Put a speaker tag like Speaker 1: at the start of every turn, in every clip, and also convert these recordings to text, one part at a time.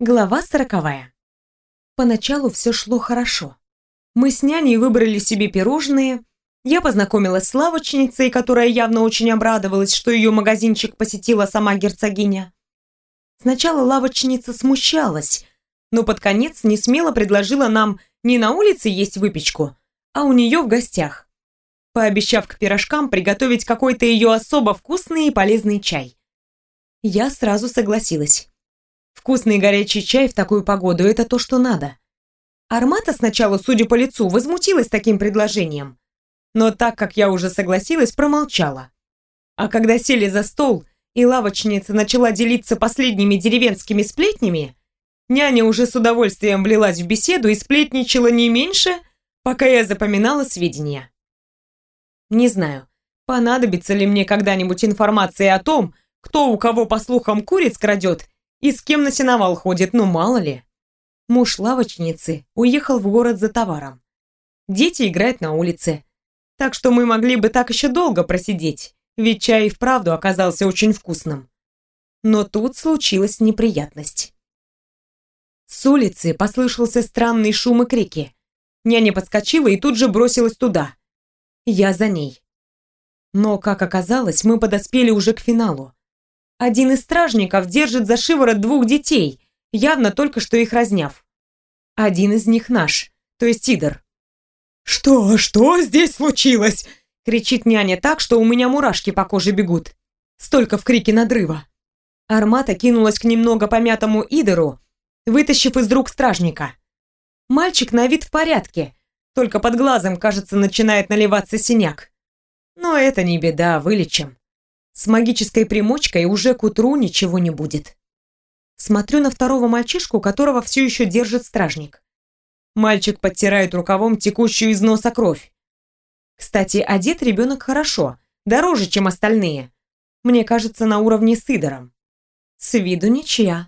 Speaker 1: Глава 40. Поначалу все шло хорошо. Мы с няней выбрали себе пирожные, я познакомилась с лавочницей, которая явно очень обрадовалась, что ее магазинчик посетила сама герцогиня. Сначала лавочница смущалась, но под конец несмело предложила нам не на улице есть выпечку, а у нее в гостях, пообещав к пирожкам приготовить какой-то ее особо вкусный и полезный чай. Я сразу согласилась. Вкусный горячий чай в такую погоду – это то, что надо. Армата сначала, судя по лицу, возмутилась таким предложением. Но так как я уже согласилась, промолчала. А когда сели за стол, и лавочница начала делиться последними деревенскими сплетнями, няня уже с удовольствием влилась в беседу и сплетничала не меньше, пока я запоминала сведения. Не знаю, понадобится ли мне когда-нибудь информация о том, кто у кого, по слухам, куриц крадет, и с кем на сеновал ходит, ну мало ли. Муж лавочницы уехал в город за товаром. Дети играют на улице. Так что мы могли бы так еще долго просидеть, ведь чай и вправду оказался очень вкусным. Но тут случилась неприятность. С улицы послышался странный шум и крики. Няня подскочила и тут же бросилась туда. Я за ней. Но, как оказалось, мы подоспели уже к финалу. Один из стражников держит за шиворот двух детей, явно только что их разняв. Один из них наш, то есть Идор. «Что здесь случилось?» — кричит няня так, что у меня мурашки по коже бегут. Столько в крике надрыва. Армата кинулась к немного помятому Идору, вытащив из рук стражника. Мальчик на вид в порядке, только под глазом, кажется, начинает наливаться синяк. Но это не беда, вылечим. С магической примочкой уже к утру ничего не будет. Смотрю на второго мальчишку, которого все еще держит стражник. Мальчик подтирает рукавом текущую из носа кровь. Кстати, одет ребенок хорошо, дороже, чем остальные. Мне кажется, на уровне с Идором. С виду ничья.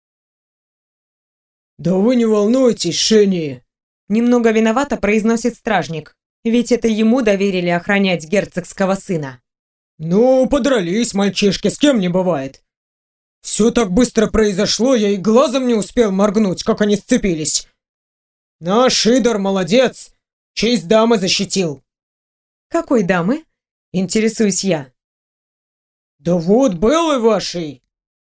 Speaker 2: «Да вы не волнуйтесь, Шени!»
Speaker 1: Немного виновато произносит стражник, ведь это ему доверили охранять герцогского сына.
Speaker 2: «Ну, подрались мальчишки, с кем не бывает. Все так быстро произошло, я и глазом не успел моргнуть, как они сцепились. Наш Идор молодец, честь дамы защитил».
Speaker 1: «Какой дамы?» – интересуюсь я.
Speaker 2: «Да вот, Беллы вашей!»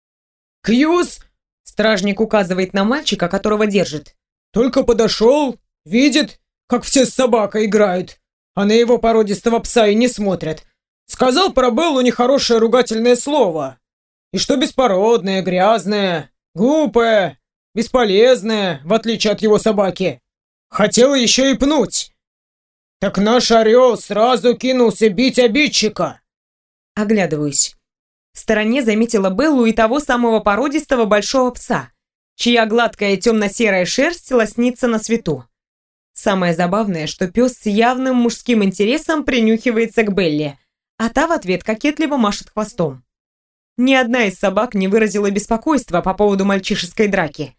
Speaker 2: «Кьюз!» –
Speaker 1: стражник указывает на мальчика, которого держит.
Speaker 2: «Только подошел, видит, как все с собакой играют, а на его породистого пса и не смотрят. Сказал про Беллу нехорошее ругательное слово. И что беспородное, грязное, глупое, бесполезное, в отличие от его собаки. Хотел еще и пнуть. Так наш орел сразу кинулся бить обидчика».
Speaker 1: Оглядываюсь. В стороне заметила Беллу и того самого породистого большого пса, чья гладкая темно-серая шерсть лоснится на свету. Самое забавное, что пес с явным мужским интересом принюхивается к Белле, а та в ответ кокетливо машет хвостом. Ни одна из собак не выразила беспокойства по поводу мальчишеской драки.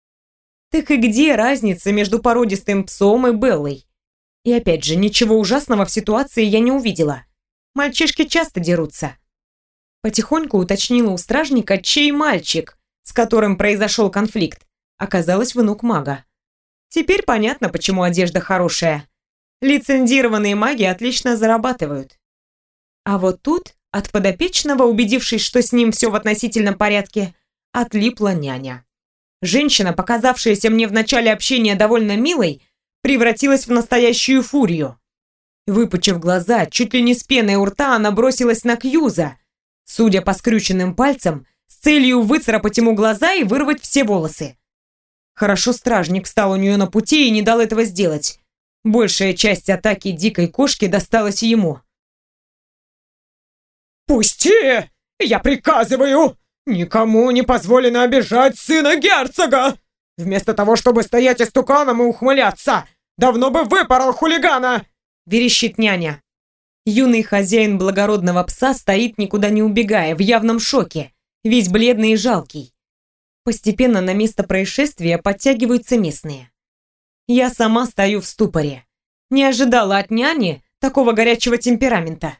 Speaker 1: Так и где разница между породистым псом и Беллой? И опять же, ничего ужасного в ситуации я не увидела. Мальчишки часто дерутся. Потихоньку уточнила у стражника, чей мальчик, с которым произошел конфликт, оказалось внук мага. Теперь понятно, почему одежда хорошая. Лицензированные маги отлично зарабатывают. А вот тут от подопечного, убедившись, что с ним все в относительном порядке, отлипла няня. Женщина, показавшаяся мне в начале общения довольно милой, превратилась в настоящую фурию. Выпучив глаза, чуть ли не с пеной у рта, она бросилась на Кьюза, судя по скрюченным пальцам, с целью выцарапать ему глаза и вырвать все волосы. Хорошо стражник встал у нее на пути и не дал этого сделать. Большая часть атаки дикой кошки досталась ему.
Speaker 2: «Пусти! Я приказываю! Никому не позволено обижать сына герцога! Вместо того, чтобы стоять истуканом и ухмыляться, давно бы выпорол хулигана!»
Speaker 1: – верещит няня. Юный хозяин благородного пса стоит, никуда не убегая, в явном шоке, весь бледный и жалкий. Постепенно на место происшествия подтягиваются местные. Я сама стою в ступоре. Не ожидала от няни такого горячего темперамента.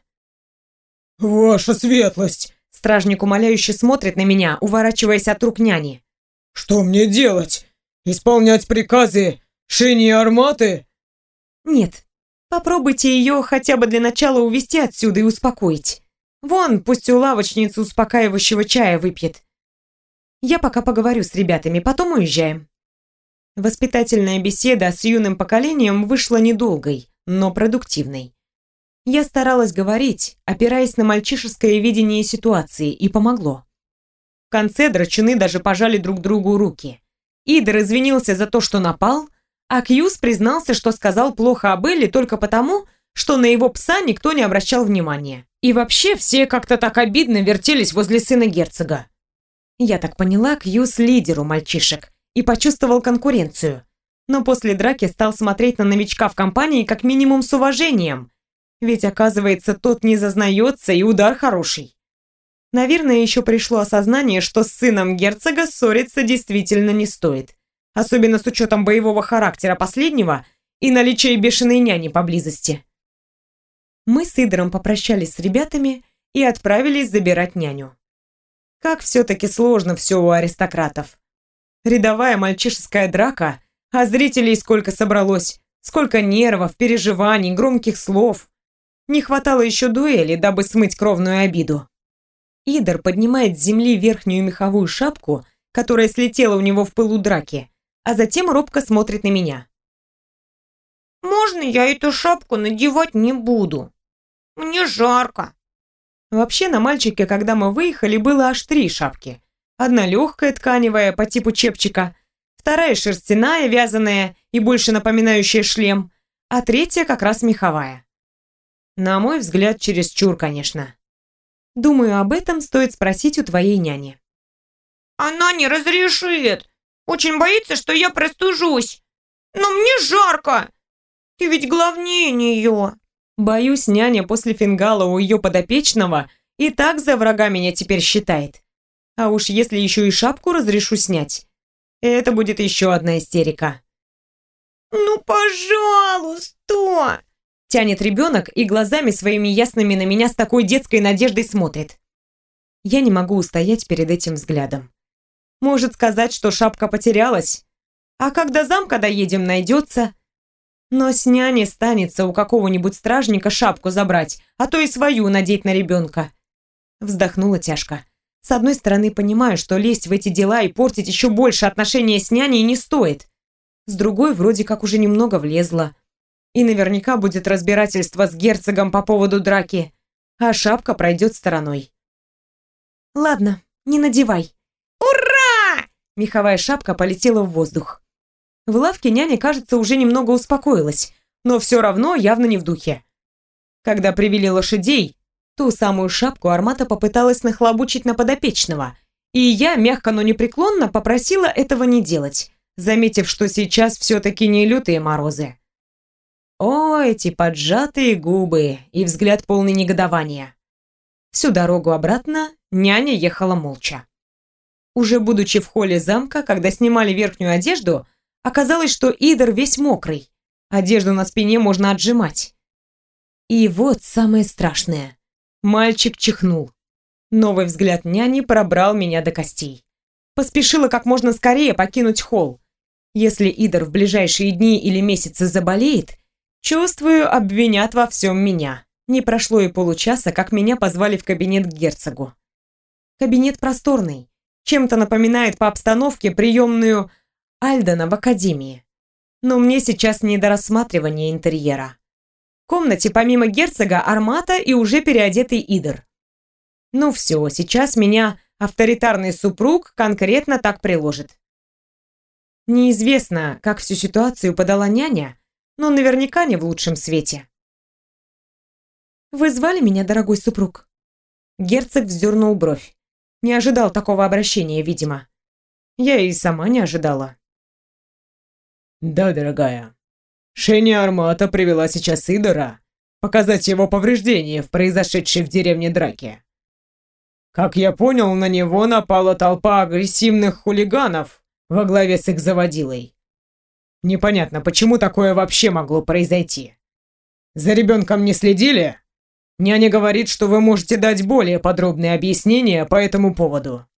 Speaker 2: «Ваша светлость!»
Speaker 1: Стражник умоляюще смотрит на меня, уворачиваясь от рук няни.
Speaker 2: Что мне делать? Исполнять приказы Шени и Арматы?
Speaker 1: Нет, попробуйте ее хотя бы для начала увести отсюда и успокоить. Вон, пусть у лавочницы успокаивающего чая выпьет. Я пока поговорю с ребятами, потом уезжаем. Воспитательная беседа с юным поколением вышла недолгой, но продуктивной. Я старалась говорить, опираясь на мальчишеское видение ситуации, и помогло. В конце драчуны даже пожали друг другу руки. Идер извинился за то, что напал, а Кьюз признался, что сказал плохо об Элли только потому, что на его пса никто не обращал внимания. И вообще все как-то так обидно вертелись возле сына герцога. Я так поняла, Кьюз лидер у мальчишек и почувствовал конкуренцию. Но после драки стал смотреть на новичка в компании как минимум с уважением. Ведь, оказывается, тот не зазнается и удар хороший. Наверное, еще пришло осознание, что с сыном герцога ссориться действительно не стоит. Особенно с учетом боевого характера последнего и наличия бешеной няни поблизости. Мы с Идором попрощались с ребятами и отправились забирать няню. Как все-таки сложно все у аристократов. Рядовая мальчишеская драка, а зрителей сколько собралось, сколько нервов, переживаний, громких слов. Не хватало еще дуэли, дабы смыть кровную обиду. Идор поднимает с земли верхнюю меховую шапку, которая слетела у него в пылу драки, а затем робко смотрит на меня.
Speaker 3: «Можно я эту шапку надевать не буду? Мне жарко».
Speaker 1: Вообще на мальчике, когда мы выехали, было аж 3 шапки. Одна легкая, тканевая, по типу чепчика, вторая шерстяная, вязаная и больше напоминающая шлем, а третья как раз меховая. На мой взгляд, чересчур, конечно. Думаю, об этом стоит спросить у твоей няни.
Speaker 3: «Она не разрешит. Очень боится, что я простужусь. Но мне жарко. Ты ведь главнее нее».
Speaker 1: Боюсь, няня после фингала у ее подопечного и так за врага меня теперь считает. А уж если еще и шапку разрешу снять, это будет еще одна истерика.
Speaker 3: «Ну, пожалуйста!»
Speaker 1: Тянет ребенок и глазами своими ясными на меня с такой детской надеждой смотрит. Я не могу устоять перед этим взглядом. Может сказать, что шапка потерялась, а когда до замка доедем, найдется. Но с няни станется у какого-нибудь стражника шапку забрать, а то и свою надеть на ребенка. Вздохнула тяжко. С одной стороны, понимаю, что лезть в эти дела и портить еще больше отношения с няней не стоит. С другой, вроде как уже немного влезла. И наверняка будет разбирательство с герцогом по поводу драки, а шапка пройдет стороной. Ладно, не надевай.
Speaker 3: «Ура!»
Speaker 1: Меховая шапка полетела в воздух. В лавке няня, кажется, уже немного успокоилась, но все равно явно не в духе. Когда привели лошадей, ту самую шапку Армата попыталась нахлобучить на подопечного, и я, мягко, но непреклонно, попросила этого не делать, заметив, что сейчас все-таки не лютые морозы. О, эти поджатые губы и взгляд полный негодования. Всю дорогу обратно няня ехала молча. Уже будучи в холле замка, когда снимали верхнюю одежду, оказалось, что Идор весь мокрый. Одежду на спине можно отжимать. И вот самое страшное. Мальчик чихнул. Новый взгляд няни пробрал меня до костей. Поспешила как можно скорее покинуть холл. Если Идор в ближайшие дни или месяцы заболеет, чувствую, обвинят во всем меня. Не прошло и получаса, как меня позвали в кабинет к герцогу. Кабинет просторный, чем-то напоминает по обстановке приемную Альдена в академии. Но мне сейчас не до рассматривания интерьера. В комнате помимо герцога Армата и уже переодетый Идор. Ну все, сейчас меня авторитарный супруг конкретно так приложит. Неизвестно, как всю ситуацию подала няня, но наверняка не в лучшем свете. «Вы звали меня, дорогой супруг?» Герцог вздернул бровь. Не ожидал такого обращения, видимо. Я и сама не ожидала.
Speaker 2: Да, дорогая. Шени Армата привела сейчас Идора показать его повреждения в произошедшей в деревне драке. Как я понял, на него напала толпа агрессивных хулиганов во главе с их заводилой. Непонятно, почему такое вообще могло произойти. За ребенком не следили? Няня говорит, что вы можете дать более подробные объяснения по этому поводу.